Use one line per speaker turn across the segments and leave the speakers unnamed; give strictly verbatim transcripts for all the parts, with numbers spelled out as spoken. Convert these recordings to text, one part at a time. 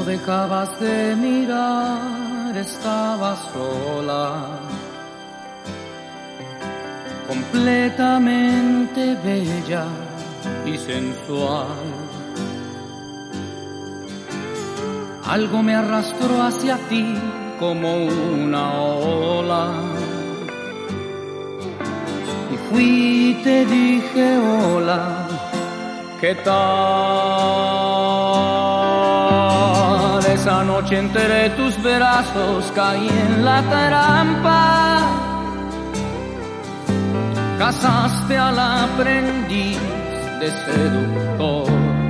dejabas de mirar, estaba sola, completamente bella y sensual. Algo me arrastró hacia ti como una ola, y fui y te dije hola, ¿qué tal? Esa noche entre tus brazos caí en la trampa, cazaste al aprendiz de seductor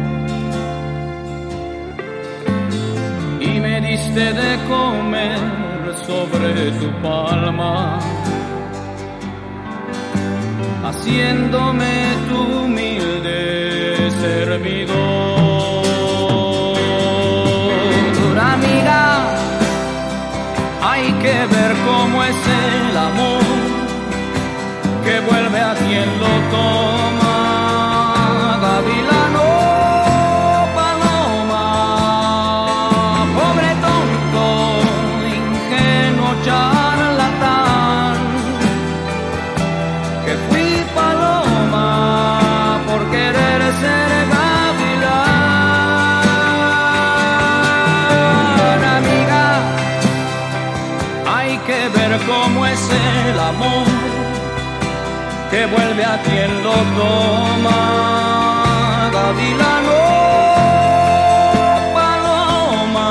y me diste de comer sobre tu palma, haciéndome tu humilde servidor. Amiga, hay que ver cómo es el amor que vuelve a quien lo toma. Gavilano, paloma, pobre tonto, ingenuo charlatán, que fui paloma por querer ser gavilán. Amiga, hay que ver cómo es el amor que vuelve a quien lo toma. Gavilano, paloma.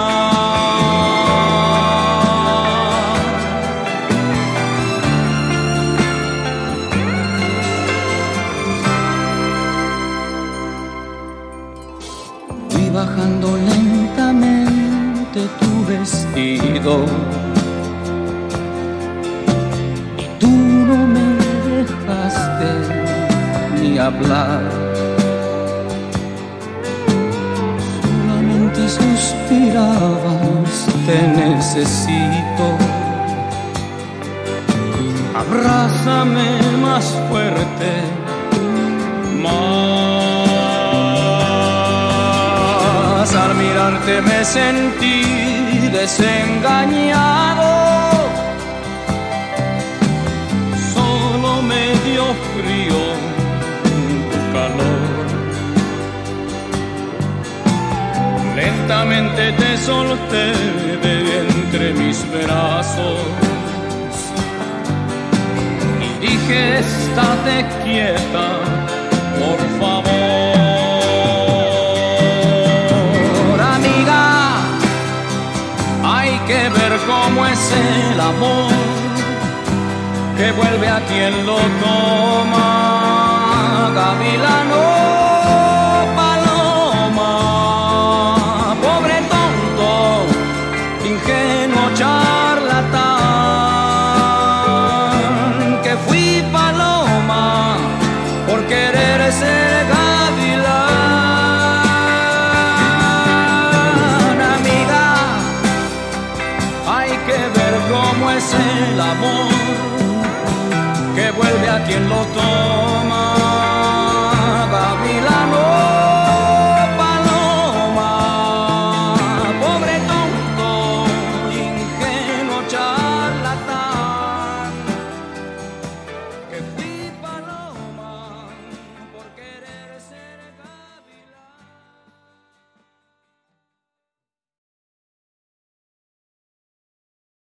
Fui bajando lentamente tu vestido y tú no me dejaste ni hablar, solamente suspirabas, te necesito, abrázame más fuerte, más. Al mirarte me sentí desengañado, frío, tu calor. Lentamente te solté de entre mis brazos y dije, estate quieta, por favor. Amiga, hay que ver cómo es el amor que vuelve a quien lo toma. Gavilano, paloma, pobre tonto, ingenuo charlatán, que fui paloma por querer ser gavilán. Amiga, hay que ver cómo es el amor que vuelve a quien lo toma.